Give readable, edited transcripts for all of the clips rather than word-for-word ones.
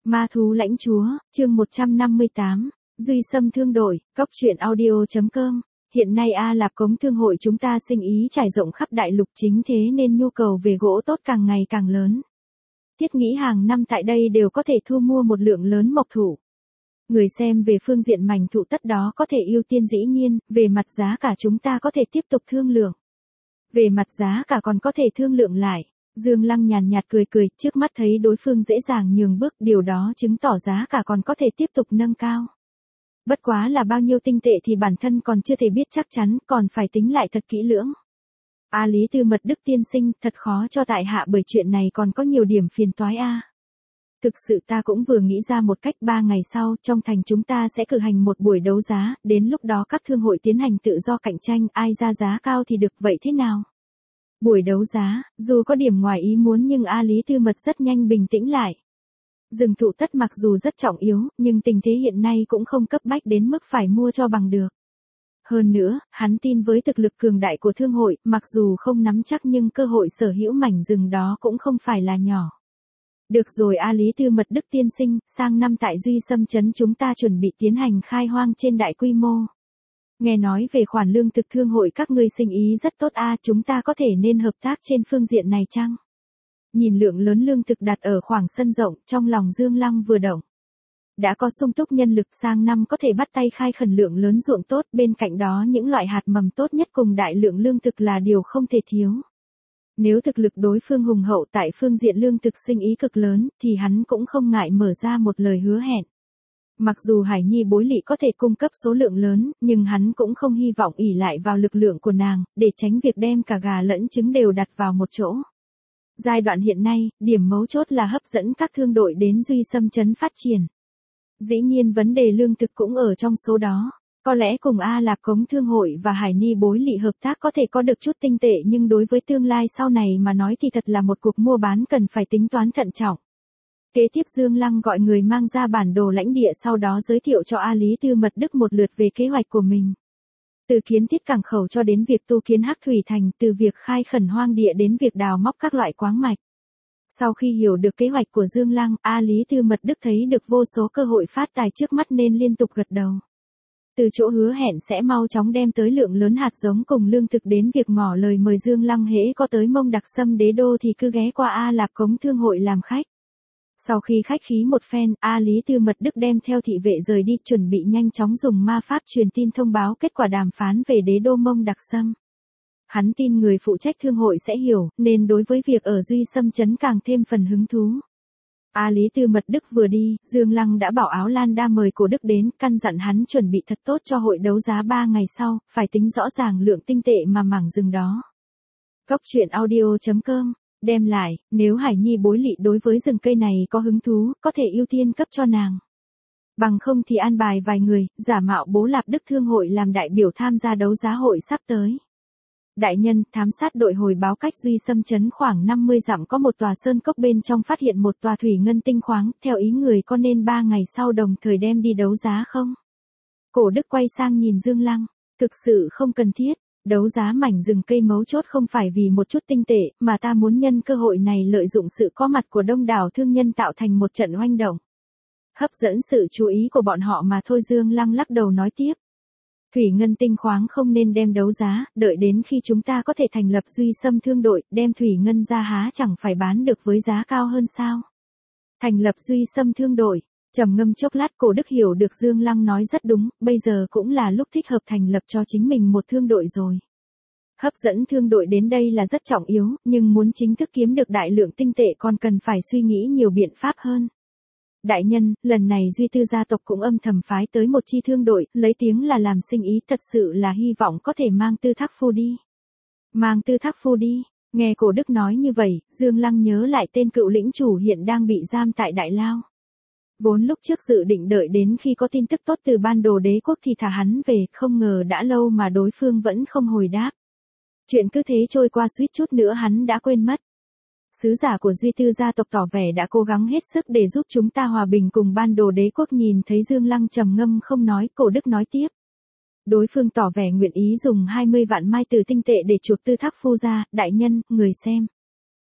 Ma thú lãnh chúa, chương 158, Duy Sâm thương đội, cóc truyện audio.com. Hiện nay A Lạp Cống Thương hội chúng ta sinh ý trải rộng khắp đại lục, chính thế nên nhu cầu về gỗ tốt càng ngày càng lớn. Thiết nghĩ hàng năm tại đây đều có thể thu mua một lượng lớn mộc thụ. Người xem về phương diện mảnh thụ tất đó có thể ưu tiên, dĩ nhiên, về mặt giá cả chúng ta có thể tiếp tục thương lượng. Về mặt giá cả còn có thể thương lượng lại. Dương Lăng nhàn nhạt cười cười, trước mắt thấy đối phương dễ dàng nhường bước, điều đó chứng tỏ giá cả còn có thể tiếp tục nâng cao. Bất quá là bao nhiêu tinh tệ thì bản thân còn chưa thể biết chắc chắn, còn phải tính lại thật kỹ lưỡng. A Lý Tư Mật Đức tiên sinh, thật khó cho tại hạ bởi chuyện này còn có nhiều điểm phiền toái a. Thực sự ta cũng vừa nghĩ ra một cách, 3 ngày sau, trong thành chúng ta sẽ cử hành một buổi đấu giá, đến lúc đó các thương hội tiến hành tự do cạnh tranh, ai ra giá cao thì được, vậy thế nào? Buổi đấu giá, dù có điểm ngoài ý muốn nhưng A Lý Tư Mật rất nhanh bình tĩnh lại. Rừng thụ tất mặc dù rất trọng yếu, nhưng tình thế hiện nay cũng không cấp bách đến mức phải mua cho bằng được. Hơn nữa, hắn tin với thực lực cường đại của thương hội, mặc dù không nắm chắc nhưng cơ hội sở hữu mảnh rừng đó cũng không phải là nhỏ. Được rồi A Lý Tư Mật Đức tiên sinh, sang năm tại Duy Sâm trấn chúng ta chuẩn bị tiến hành khai hoang trên đại quy mô. Nghe nói về khoản lương thực thương hội các ngươi sinh ý rất tốt a, chúng ta có thể nên hợp tác trên phương diện này chăng? Nhìn lượng lớn lương thực đặt ở khoảng sân rộng, trong lòng Dương Lăng vừa động. Đã có sung túc nhân lực, sang năm có thể bắt tay khai khẩn lượng lớn ruộng tốt, bên cạnh đó những loại hạt mầm tốt nhất cùng đại lượng lương thực là điều không thể thiếu. Nếu thực lực đối phương hùng hậu tại phương diện lương thực sinh ý cực lớn, thì hắn cũng không ngại mở ra một lời hứa hẹn. Mặc dù Hải Nhi Bối Lị có thể cung cấp số lượng lớn, nhưng hắn cũng không hy vọng ỷ lại vào lực lượng của nàng, để tránh việc đem cả gà lẫn trứng đều đặt vào một chỗ. Giai đoạn hiện nay, điểm mấu chốt là hấp dẫn các thương đội đến Duy Sâm trấn phát triển. Dĩ nhiên vấn đề lương thực cũng ở trong số đó. Có lẽ cùng A Lạp Cống Thương hội và Hải Nhi Bối Lị hợp tác có thể có được chút tinh tệ, nhưng đối với tương lai sau này mà nói thì thật là một cuộc mua bán cần phải tính toán thận trọng. Kế tiếp Dương Lăng gọi người mang ra bản đồ lãnh địa, sau đó giới thiệu cho A Lý Tư Mật Đức một lượt về kế hoạch của mình. Từ kiến thiết cảng khẩu cho đến việc tu kiến Hắc Thủy Thành, từ việc khai khẩn hoang địa đến việc đào móc các loại khoáng mạch. Sau khi hiểu được kế hoạch của Dương Lăng, A Lý Tư Mật Đức thấy được vô số cơ hội phát tài trước mắt nên liên tục gật đầu. Từ chỗ hứa hẹn sẽ mau chóng đem tới lượng lớn hạt giống cùng lương thực đến việc ngỏ lời mời Dương Lăng hễ có tới Mông Đặc Sâm đế đô thì cứ ghé qua A Lạp Cống Thương hội làm khách. Sau khi khách khí một phen, A Lý Tư Mật Đức đem theo thị vệ rời đi, chuẩn bị nhanh chóng dùng ma pháp truyền tin thông báo kết quả đàm phán về đế đô Mông Đặc Sâm. Hắn tin người phụ trách thương hội sẽ hiểu, nên đối với việc ở Duy Sâm trấn càng thêm phần hứng thú. A Lý Tư Mật Đức vừa đi, Dương Lăng đã bảo Áo Lan Đa mời Cổ Đức đến, căn dặn hắn chuẩn bị thật tốt cho hội đấu giá 3 ngày sau, phải tính rõ ràng lượng tinh tệ mà mảng rừng đó. Cóc truyện audio.com. Đem lại, nếu Hải Nhi Bối Lị đối với rừng cây này có hứng thú, có thể ưu tiên cấp cho nàng. Bằng không thì an bài vài người, giả mạo Bố Lạp Đức Thương hội làm đại biểu tham gia đấu giá hội sắp tới. Đại nhân, thám sát đội hồi báo cách Duy Sâm trấn khoảng 50 dặm có một tòa sơn cốc, bên trong phát hiện một tòa thủy ngân tinh khoáng, theo ý người có nên 3 ngày sau đồng thời đem đi đấu giá không? Cổ Đức quay sang nhìn Dương Lăng, thực sự không cần thiết. Đấu giá mảnh rừng cây mấu chốt không phải vì một chút tinh tệ, mà ta muốn nhân cơ hội này lợi dụng sự có mặt của đông đảo thương nhân tạo thành một trận oanh động. Hấp dẫn sự chú ý của bọn họ mà thôi. Dương Lăng lắc đầu nói tiếp. Thủy ngân tinh khoáng không nên đem đấu giá, đợi đến khi chúng ta có thể thành lập Duy Sâm thương đội, đem thủy ngân ra há chẳng phải bán được với giá cao hơn sao? Thành lập Duy Sâm thương đội. Trầm ngâm chốc lát, Cổ Đức hiểu được Dương Lăng nói rất đúng, bây giờ cũng là lúc thích hợp thành lập cho chính mình một thương đội rồi. Hấp dẫn thương đội đến đây là rất trọng yếu, nhưng muốn chính thức kiếm được đại lượng tinh tệ còn cần phải suy nghĩ nhiều biện pháp hơn. Đại nhân, lần này Duy Tư gia tộc cũng âm thầm phái tới một chi thương đội, lấy tiếng là làm sinh ý, thật sự là hy vọng có thể mang Tư Thác Phu đi. Mang Tư Thác Phu đi. Nghe Cổ Đức nói như vậy, Dương Lăng nhớ lại tên cựu lĩnh chủ hiện đang bị giam tại Đại Lao. Vốn lúc trước dự định đợi đến khi có tin tức tốt từ Ban Đồ Đế quốc thì thả hắn về, không ngờ đã lâu mà đối phương vẫn không hồi đáp. Chuyện cứ thế trôi qua, suýt chút nữa hắn đã quên mất. Sứ giả của Duy Tư gia tộc tỏ vẻ đã cố gắng hết sức để giúp chúng ta hòa bình cùng Ban Đồ Đế quốc. Nhìn thấy Dương Lăng trầm ngâm không nói, Cổ Đức nói tiếp. Đối phương tỏ vẻ nguyện ý dùng 20 vạn mai từ tinh tệ để chuộc Tư Thác Phu ra, đại nhân, người xem.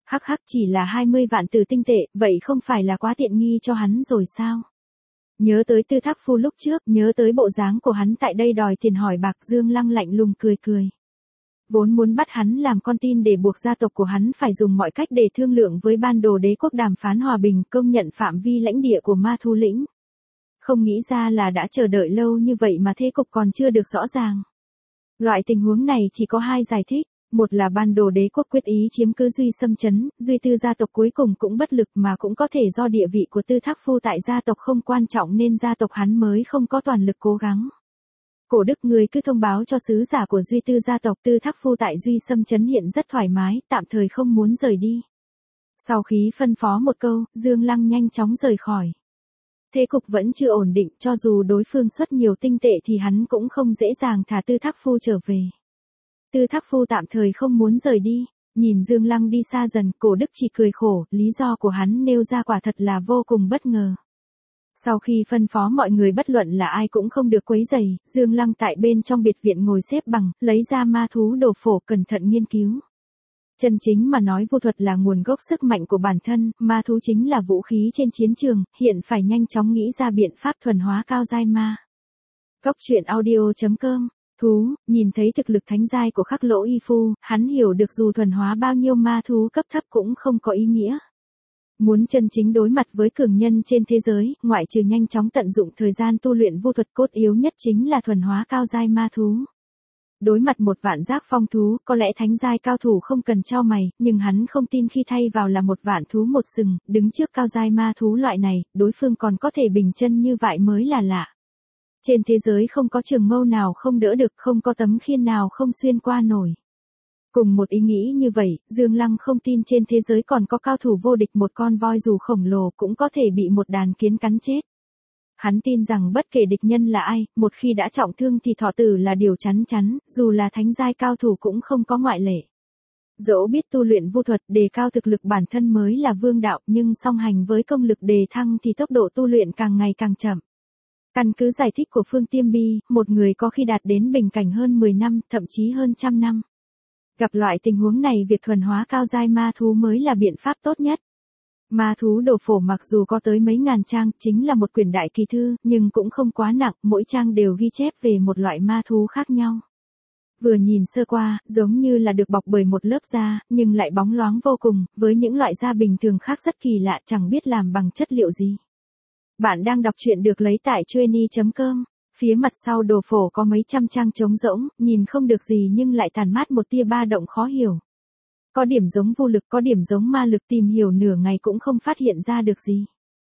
Hắc hắc, chỉ là 20 vạn tử tinh tệ, vậy không phải là quá tiện nghi cho hắn rồi sao? Nhớ tới Tư Thác Phu lúc trước, nhớ tới bộ dáng của hắn tại đây đòi tiền hỏi bạc, Dương Lăng lạnh lùng cười cười. Vốn muốn bắt hắn làm con tin để buộc gia tộc của hắn phải dùng mọi cách để thương lượng với ban đồ đế quốc đàm phán hòa bình, công nhận phạm vi lãnh địa của Ma Thú lĩnh. Không nghĩ ra là đã chờ đợi lâu như vậy mà thế cục còn chưa được rõ ràng. Loại tình huống này chỉ có hai giải thích. Một là ban đồ đế quốc quyết ý chiếm cứ Duy Xâm trấn, Duy Tư gia tộc cuối cùng cũng bất lực, mà cũng có thể do địa vị của Tư Thác Phu tại gia tộc không quan trọng nên gia tộc hắn mới không có toàn lực cố gắng. Cổ Đức, người cứ thông báo cho sứ giả của Duy Tư gia tộc Tư Thác Phu tại Duy Xâm trấn hiện rất thoải mái, tạm thời không muốn rời đi. Sau khi phân phó một câu, Dương Lăng nhanh chóng rời khỏi. Thế cục vẫn chưa ổn định, cho dù đối phương xuất nhiều tinh tệ thì hắn cũng không dễ dàng thả Tư Thác Phu trở về. Tư Thác Phu tạm thời không muốn rời đi, nhìn Dương Lăng đi xa dần, Cổ Đức chỉ cười khổ, lý do của hắn nêu ra quả thật là vô cùng bất ngờ. Sau khi phân phó mọi người bất luận là ai cũng không được quấy rầy, Dương Lăng tại bên trong biệt viện ngồi xếp bằng, lấy ra ma thú đồ phổ cẩn thận nghiên cứu. Chân chính mà nói, vu thuật là nguồn gốc sức mạnh của bản thân, ma thú chính là vũ khí trên chiến trường, hiện phải nhanh chóng nghĩ ra biện pháp thuần hóa cao giai ma. Cốc truyện audio.com. Thú, nhìn thấy thực lực thánh giai của Khắc Lỗ Y Phu, hắn hiểu được dù thuần hóa bao nhiêu ma thú cấp thấp cũng không có ý nghĩa. Muốn chân chính đối mặt với cường nhân trên thế giới, ngoại trừ nhanh chóng tận dụng thời gian tu luyện vu thuật, cốt yếu nhất chính là thuần hóa cao giai ma thú. Đối mặt một vạn giác phong thú, có lẽ thánh giai cao thủ không cần chau mày, nhưng hắn không tin khi thay vào là một vạn thú một sừng, đứng trước cao giai ma thú loại này, đối phương còn có thể bình chân như vậy mới là lạ. Trên thế giới không có trường mâu nào không đỡ được, không có tấm khiên nào không xuyên qua nổi. Cùng một ý nghĩ như vậy, Dương Lăng không tin trên thế giới còn có cao thủ vô địch, một con voi dù khổng lồ cũng có thể bị một đàn kiến cắn chết. Hắn tin rằng bất kể địch nhân là ai, một khi đã trọng thương thì thọ tử là điều chắn chắn, dù là thánh giai cao thủ cũng không có ngoại lệ. Dẫu biết tu luyện vu thuật đề cao thực lực bản thân mới là vương đạo, nhưng song hành với công lực đề thăng thì tốc độ tu luyện càng ngày càng chậm. Căn cứ giải thích của Phương Tiêm Bi, một người có khi đạt đến bình cảnh hơn 10 năm, thậm chí hơn 100 năm. Gặp loại tình huống này, việc thuần hóa cao giai ma thú mới là biện pháp tốt nhất. Ma thú đồ phổ mặc dù có tới mấy ngàn trang, chính là một quyển đại kỳ thư, nhưng cũng không quá nặng, mỗi trang đều ghi chép về một loại ma thú khác nhau. Vừa nhìn sơ qua, giống như là được bọc bởi một lớp da, nhưng lại bóng loáng vô cùng, với những loại da bình thường khác rất kỳ lạ, chẳng biết làm bằng chất liệu gì. Bạn đang đọc truyện được lấy tại Chueny.com. Phía mặt sau đồ phổ có mấy trăm trang trống rỗng, nhìn không được gì nhưng lại tản mát một tia ba động khó hiểu. Có điểm giống vu lực, có điểm giống ma lực, tìm hiểu nửa ngày cũng không phát hiện ra được gì.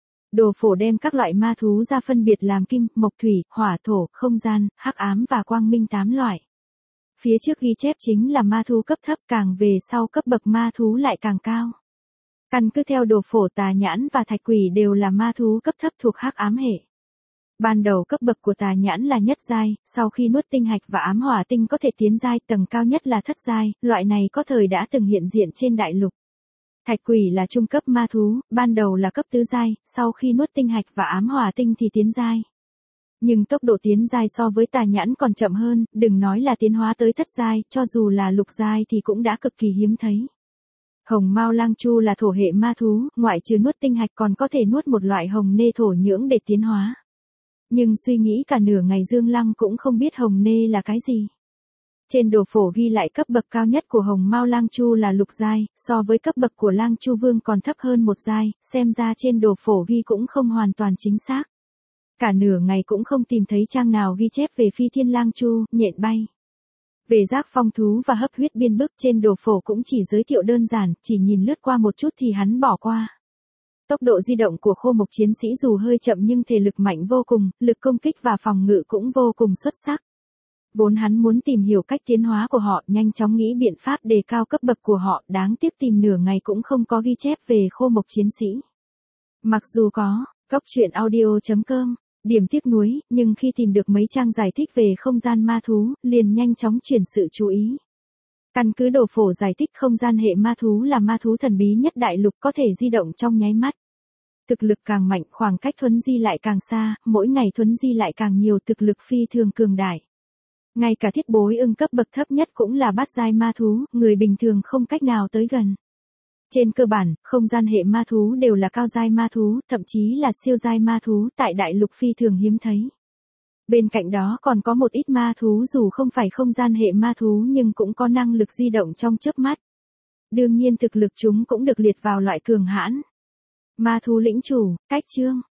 Đồ phổ đem các loại ma thú ra phân biệt làm kim, mộc, thủy, hỏa, thổ, không gian, hắc ám và quang minh 8 loại. Phía trước ghi chép chính là ma thú cấp thấp, càng về sau cấp bậc ma thú lại càng cao. Căn cứ theo đồ phổ, tà nhãn và thạch quỷ đều là ma thú cấp thấp thuộc hắc ám hệ. Ban đầu cấp bậc của tà nhãn là nhất giai, sau khi nuốt tinh hạch và ám hỏa tinh có thể tiến giai, tầng cao nhất là thất giai, loại này có thời đã từng hiện diện trên đại lục. Thạch quỷ là trung cấp ma thú, ban đầu là cấp tứ giai, sau khi nuốt tinh hạch và ám hỏa tinh thì tiến giai. Nhưng tốc độ tiến giai so với tà nhãn còn chậm hơn, đừng nói là tiến hóa tới thất giai, cho dù là lục giai thì cũng đã cực kỳ hiếm thấy. Hồng Mao Lang Chu là thổ hệ ma thú, ngoại trừ nuốt tinh hạch còn có thể nuốt một loại hồng nê thổ nhưỡng để tiến hóa. Nhưng suy nghĩ cả nửa ngày, Dương Lăng cũng không biết hồng nê là cái gì. Trên đồ phổ ghi lại cấp bậc cao nhất của Hồng Mao Lang Chu là lục giai, so với cấp bậc của Lang Chu Vương còn thấp hơn một giai, xem ra trên đồ phổ ghi cũng không hoàn toàn chính xác. Cả nửa ngày cũng không tìm thấy trang nào ghi chép về Phi Thiên Lang Chu, nhện bay. Về giác phong thú và hấp huyết biên bức trên đồ phổ cũng chỉ giới thiệu đơn giản, chỉ nhìn lướt qua một chút thì hắn bỏ qua. Tốc độ di động của khô mộc chiến sĩ dù hơi chậm nhưng thể lực mạnh vô cùng, lực công kích và phòng ngự cũng vô cùng xuất sắc. Vốn hắn muốn tìm hiểu cách tiến hóa của họ, nhanh chóng nghĩ biện pháp đề cao cấp bậc của họ, đáng tiếc tìm nửa ngày cũng không có ghi chép về khô mộc chiến sĩ. Mặc dù có, cốc truyện audio.com, điểm tiếc nuối, nhưng khi tìm được mấy trang giải thích về không gian ma thú, liền nhanh chóng chuyển sự chú ý. Căn cứ đồ phổ giải thích, không gian hệ ma thú là ma thú thần bí nhất đại lục, có thể di động trong nháy mắt. Thực lực càng mạnh, khoảng cách thuấn di lại càng xa, mỗi ngày thuấn di lại càng nhiều, thực lực phi thường cường đại. Ngay cả thiết bối ưng cấp bậc thấp nhất cũng là bát giai ma thú, người bình thường không cách nào tới gần. Trên cơ bản, không gian hệ ma thú đều là cao giai ma thú, thậm chí là siêu giai ma thú tại đại lục phi thường hiếm thấy. Bên cạnh đó còn có một ít ma thú dù không phải không gian hệ ma thú nhưng cũng có năng lực di động trong chớp mắt. Đương nhiên thực lực chúng cũng được liệt vào loại cường hãn. Ma thú lĩnh chủ, cách chương.